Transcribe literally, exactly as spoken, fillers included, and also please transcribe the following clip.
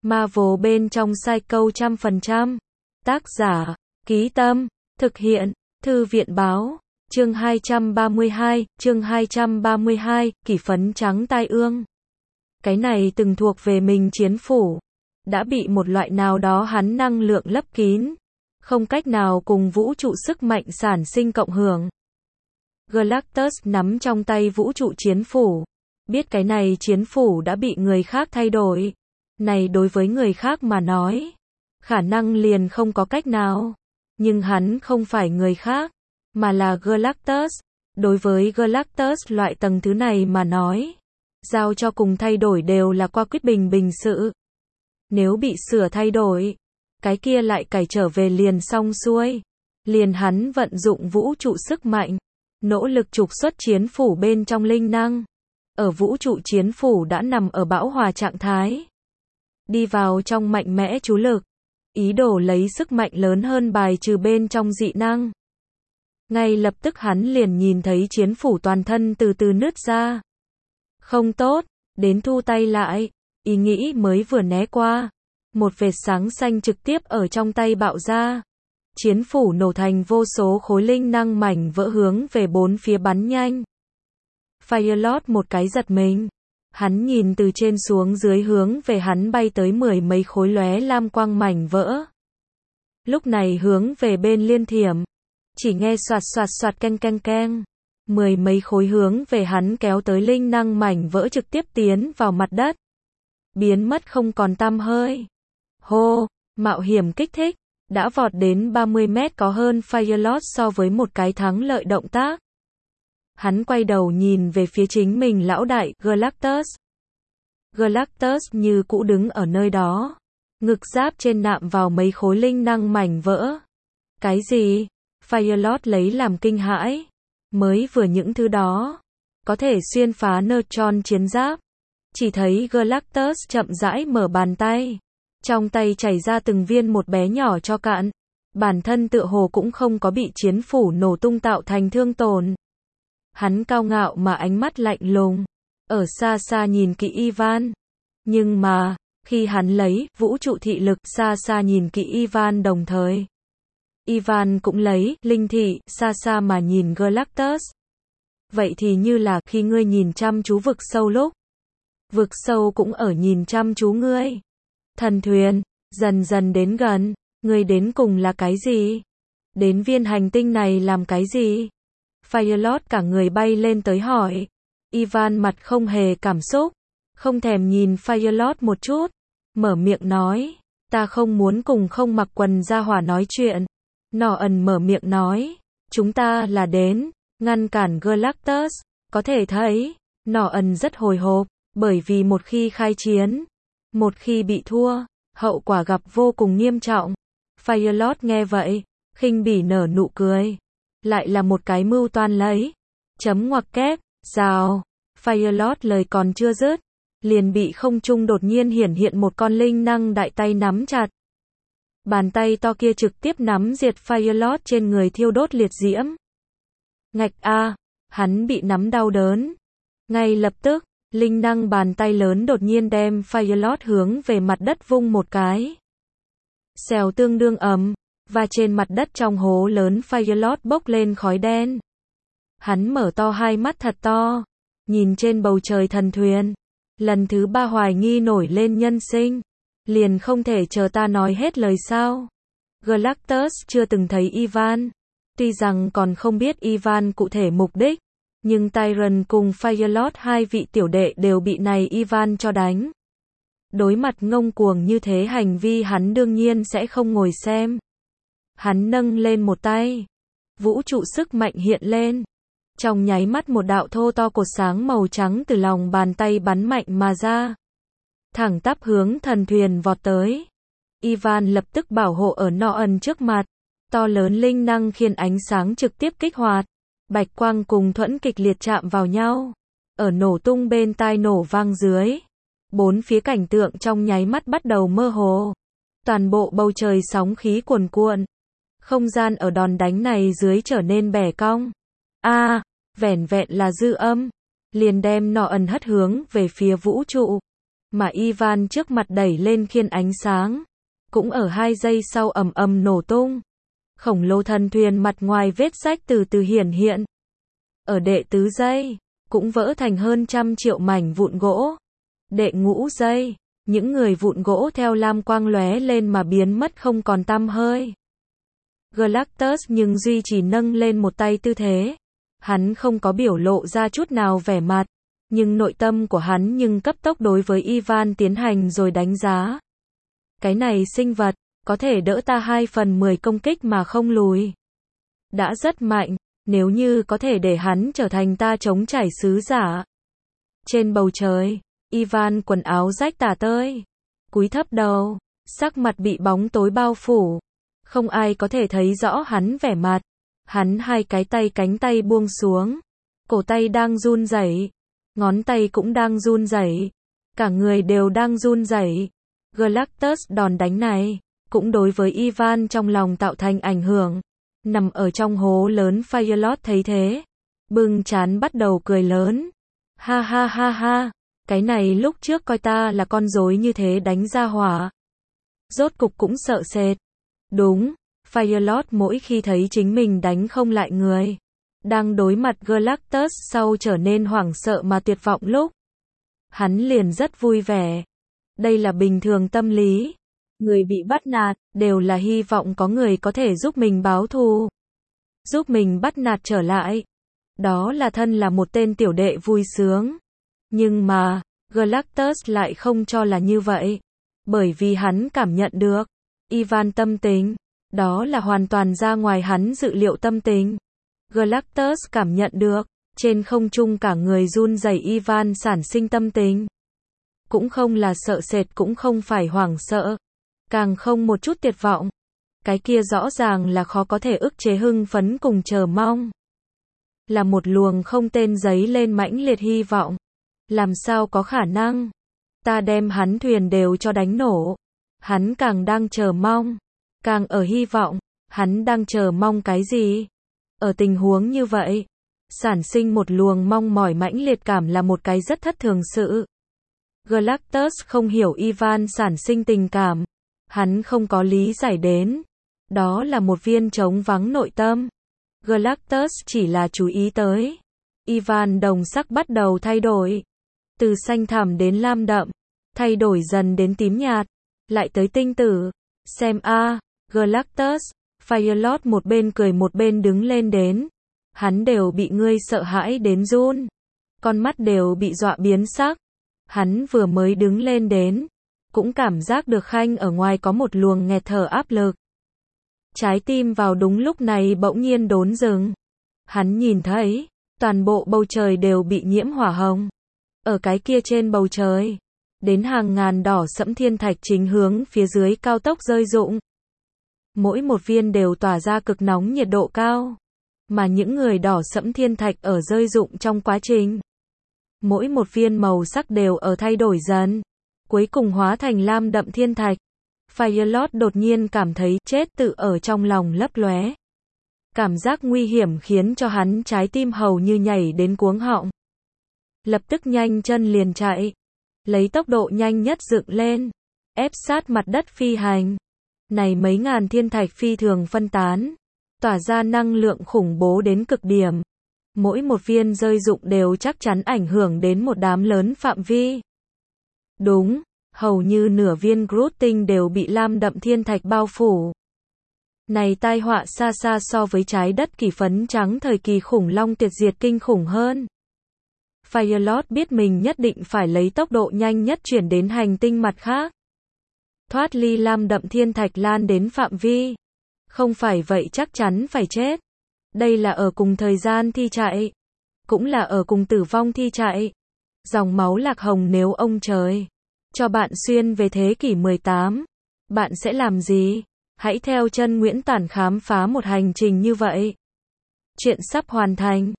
Marvel bên trong Psycho trăm phần trăm. Tác giả, Ký Tâm, thực hiện, Thư viện báo. Chương hai trăm ba mươi hai, chương hai trăm ba mươi hai, kỷ phấn trắng tai ương. Cái này từng thuộc về mình chiến phủ, đã bị một loại nào đó hắn năng lượng lấp kín, không cách nào cùng vũ trụ sức mạnh sản sinh cộng hưởng. Galactus nắm trong tay vũ trụ chiến phủ, biết cái này chiến phủ đã bị người khác thay đổi. Này đối với người khác mà nói, khả năng liền không có cách nào. Nhưng hắn không phải người khác, mà là Galactus. Đối với Galactus loại tầng thứ này mà nói, giao cho cùng thay đổi đều là qua quyết bình bình sự. Nếu bị sửa thay đổi, cái kia lại cải trở về liền xong xuôi. Liền hắn vận dụng vũ trụ sức mạnh, nỗ lực trục xuất chiến phủ bên trong linh năng. Ở vũ trụ chiến phủ đã nằm ở bão hòa trạng thái. Đi vào trong mạnh mẽ chú lực, ý đồ lấy sức mạnh lớn hơn bài trừ bên trong dị năng. Ngay lập tức hắn liền nhìn thấy chiến phủ toàn thân từ từ nứt ra. Không tốt, đến thu tay lại, ý nghĩ mới vừa né qua. Một vệt sáng xanh trực tiếp ở trong tay bạo ra. Chiến phủ nổ thành vô số khối linh năng mảnh vỡ hướng về bốn phía bắn nhanh. Firelord một cái giật mình. Hắn nhìn từ trên xuống dưới hướng về hắn bay tới mười mấy khối lóe lam quang mảnh vỡ. Lúc này hướng về bên liên thiểm. Chỉ nghe soạt soạt soạt keng keng keng. Mười mấy khối hướng về hắn kéo tới linh năng mảnh vỡ trực tiếp tiến vào mặt đất. Biến mất không còn tăm hơi. Hô, mạo hiểm kích thích. Đã vọt đến ba mươi mét có hơn Firelord so với một cái thắng lợi động tác. Hắn quay đầu nhìn về phía chính mình lão đại, Galactus. Galactus như cũ đứng ở nơi đó. Ngực giáp trên nạm vào mấy khối linh năng mảnh vỡ. Cái gì? Firelord lấy làm kinh hãi. Mới vừa những thứ đó, có thể xuyên phá neutron chiến giáp. Chỉ thấy Galactus chậm rãi mở bàn tay. Trong tay chảy ra từng viên một bé nhỏ cho cạn. Bản thân tựa hồ cũng không có bị chiến phủ nổ tung tạo thành thương tổn. Hắn cao ngạo mà ánh mắt lạnh lùng, ở xa xa nhìn kỹ Ivan. Nhưng mà, khi hắn lấy vũ trụ thị lực xa xa nhìn kỹ Ivan đồng thời, Ivan cũng lấy linh thị xa xa mà nhìn Galactus. Vậy thì như là khi ngươi nhìn chăm chú vực sâu lúc, vực sâu cũng ở nhìn chăm chú ngươi. Thần thuyền, dần dần đến gần, ngươi đến cùng là cái gì? Đến viên hành tinh này làm cái gì? Firelord cả người bay lên tới hỏi. Ivan mặt không hề cảm xúc, không thèm nhìn Firelord một chút, mở miệng nói, ta không muốn cùng không mặc quần ra hỏa nói chuyện. Nọ ẩn mở miệng nói, chúng ta là đến ngăn cản Galactus. Có thể thấy, Nọ ẩn rất hồi hộp, bởi vì một khi khai chiến, một khi bị thua, hậu quả gặp vô cùng nghiêm trọng. Firelord nghe vậy, khinh bỉ nở nụ cười. Lại là một cái mưu toan lấy. Chấm ngoặc kép, rào. Firelord lời còn chưa dứt, liền bị không trung đột nhiên hiển hiện một con linh năng đại tay nắm chặt. Bàn tay to kia trực tiếp nắm diệt Firelord trên người thiêu đốt liệt diễm. Ngạch a, hắn bị nắm đau đớn. Ngay lập tức, linh năng bàn tay lớn đột nhiên đem Firelord hướng về mặt đất vung một cái. Xèo tương đương ầm. Và trên mặt đất trong hố lớn Firelord bốc lên khói đen. Hắn mở to hai mắt thật to, nhìn trên bầu trời thần thuyền. Lần thứ ba hoài nghi nổi lên nhân sinh. Liền không thể chờ ta nói hết lời sao? Galactus chưa từng thấy Ivan. Tuy rằng còn không biết Ivan cụ thể mục đích, nhưng Tyron cùng Firelord hai vị tiểu đệ đều bị này Ivan cho đánh. Đối mặt ngông cuồng như thế hành vi hắn đương nhiên sẽ không ngồi xem. Hắn nâng lên một tay. Vũ trụ sức mạnh hiện lên. Trong nháy mắt một đạo thô to cột sáng màu trắng từ lòng bàn tay bắn mạnh mà ra. Thẳng tắp hướng thần thuyền vọt tới. Ivan lập tức bảo hộ ở Nọ ẩn trước mặt. To lớn linh năng khiến ánh sáng trực tiếp kích hoạt. Bạch quang cùng thuẫn kịch liệt chạm vào nhau. Ở nổ tung bên tai nổ vang dưới. Bốn phía cảnh tượng trong nháy mắt bắt đầu mơ hồ. Toàn bộ bầu trời sóng khí cuồn cuộn. Không gian ở đòn đánh này dưới trở nên bẻ cong. A, à, vẻn vẹn là dư âm, liền đem Nọ ẩn hất hướng về phía vũ trụ. mà Ivan trước mặt đẩy lên khiên ánh sáng. Cũng ở hai giây sau ầm ầm nổ tung. Khổng lồ thần thuyền mặt ngoài vết rách từ từ hiển hiện. Ở đệ tứ giây, cũng vỡ thành hơn trăm triệu mảnh vụn gỗ. Đệ ngũ giây, những người vụn gỗ theo lam quang lóe lên mà biến mất không còn tăm hơi. Galactus nhưng duy trì nâng lên một tay tư thế. Hắn không có biểu lộ ra chút nào vẻ mặt, nhưng nội tâm của hắn nhưng cấp tốc đối với Ivan tiến hành rồi đánh giá. Cái này sinh vật, có thể đỡ ta hai phần mười công kích mà không lùi. Đã rất mạnh, nếu như có thể để hắn trở thành ta chống chảy sứ giả. Trên bầu trời, Ivan quần áo rách tả tơi, cúi thấp đầu, sắc mặt bị bóng tối bao phủ. Không ai có thể thấy rõ hắn vẻ mặt. Hắn hai cái tay cánh tay buông xuống. Cổ tay đang run rẩy, ngón tay cũng đang run rẩy, cả người đều đang run rẩy. Galactus đòn đánh này, cũng đối với Ivan trong lòng tạo thành ảnh hưởng. Nằm ở trong hố lớn Firelord thấy thế, bưng trán bắt đầu cười lớn. Ha ha ha ha, cái này lúc trước coi ta là con rối như thế đánh ra hỏa. Rốt cục cũng sợ sệt. Đúng, Firelord mỗi khi thấy chính mình đánh không lại người, đang đối mặt Galactus sau trở nên hoảng sợ mà tuyệt vọng lúc, hắn liền rất vui vẻ. Đây là bình thường tâm lý. Người bị bắt nạt, đều là hy vọng có người có thể giúp mình báo thù. Giúp mình bắt nạt trở lại. Đó là thân là một tên tiểu đệ vui sướng. Nhưng mà, Galactus lại không cho là như vậy. Bởi vì hắn cảm nhận được, Ivan tâm tình, đó là hoàn toàn ra ngoài hắn dự liệu tâm tình. Galactus cảm nhận được, trên không trung cả người run rẩy Ivan sản sinh tâm tình. Cũng không là sợ sệt cũng không phải hoảng sợ, càng không một chút tuyệt vọng. Cái kia rõ ràng là khó có thể ức chế hưng phấn cùng chờ mong. Là một luồng không tên giấy lên mãnh liệt hy vọng. Làm sao có khả năng? Ta đem hắn thuyền đều cho đánh nổ. Hắn càng đang chờ mong, càng ở hy vọng. Hắn đang chờ mong cái gì? Ở tình huống như vậy, sản sinh một luồng mong mỏi mãnh liệt cảm là một cái rất thất thường sự. Galactus không hiểu Ivan sản sinh tình cảm. Hắn không có lý giải đến. Đó là một viên trống vắng nội tâm. Galactus chỉ là chú ý tới. Ivan đồng sắc bắt đầu thay đổi. Từ xanh thẳm đến lam đậm. Thay đổi dần đến tím nhạt. Lại tới tinh tử. Xem a, à, Galactus. Firelord một bên cười một bên đứng lên đến. Hắn đều bị ngươi sợ hãi đến run. Con mắt đều bị dọa biến sắc. Hắn vừa mới đứng lên đến, cũng cảm giác được Khanh ở ngoài có một luồng nghẹt thở áp lực. Trái tim vào đúng lúc này bỗng nhiên đốn dừng. Hắn nhìn thấy, toàn bộ bầu trời đều bị nhiễm hỏa hồng. Ở cái kia trên bầu trời, đến hàng ngàn đỏ sẫm thiên thạch chính hướng phía dưới cao tốc rơi rụng. Mỗi một viên đều tỏa ra cực nóng nhiệt độ cao. Mà những người đỏ sẫm thiên thạch ở rơi rụng trong quá trình, mỗi một viên màu sắc đều ở thay đổi dần, cuối cùng hóa thành lam đậm thiên thạch. Firelord đột nhiên cảm thấy chết tự ở trong lòng lấp lóe. Cảm giác nguy hiểm khiến cho hắn trái tim hầu như nhảy đến cuống họng. Lập tức nhanh chân liền chạy, lấy tốc độ nhanh nhất dựng lên, ép sát mặt đất phi hành. Này mấy ngàn thiên thạch phi thường phân tán, tỏa ra năng lượng khủng bố đến cực điểm. Mỗi một viên rơi rụng đều chắc chắn ảnh hưởng đến một đám lớn phạm vi. Đúng, hầu như nửa viên Groot tinh đều bị lam đậm thiên thạch bao phủ. Này tai họa xa xa so với trái đất kỳ phấn trắng thời kỳ khủng long tuyệt diệt kinh khủng hơn. Firelord biết mình nhất định phải lấy tốc độ nhanh nhất chuyển đến hành tinh mặt khác. Thoát ly lam đậm thiên thạch lan đến phạm vi. Không phải vậy chắc chắn phải chết. Đây là ở cùng thời gian thi chạy. Cũng là ở cùng tử vong thi chạy. Dòng máu lạc hồng nếu ông trời cho bạn xuyên về thế kỷ mười tám, bạn sẽ làm gì? Hãy theo chân Nguyễn Tản khám phá một hành trình như vậy. Chuyện sắp hoàn thành.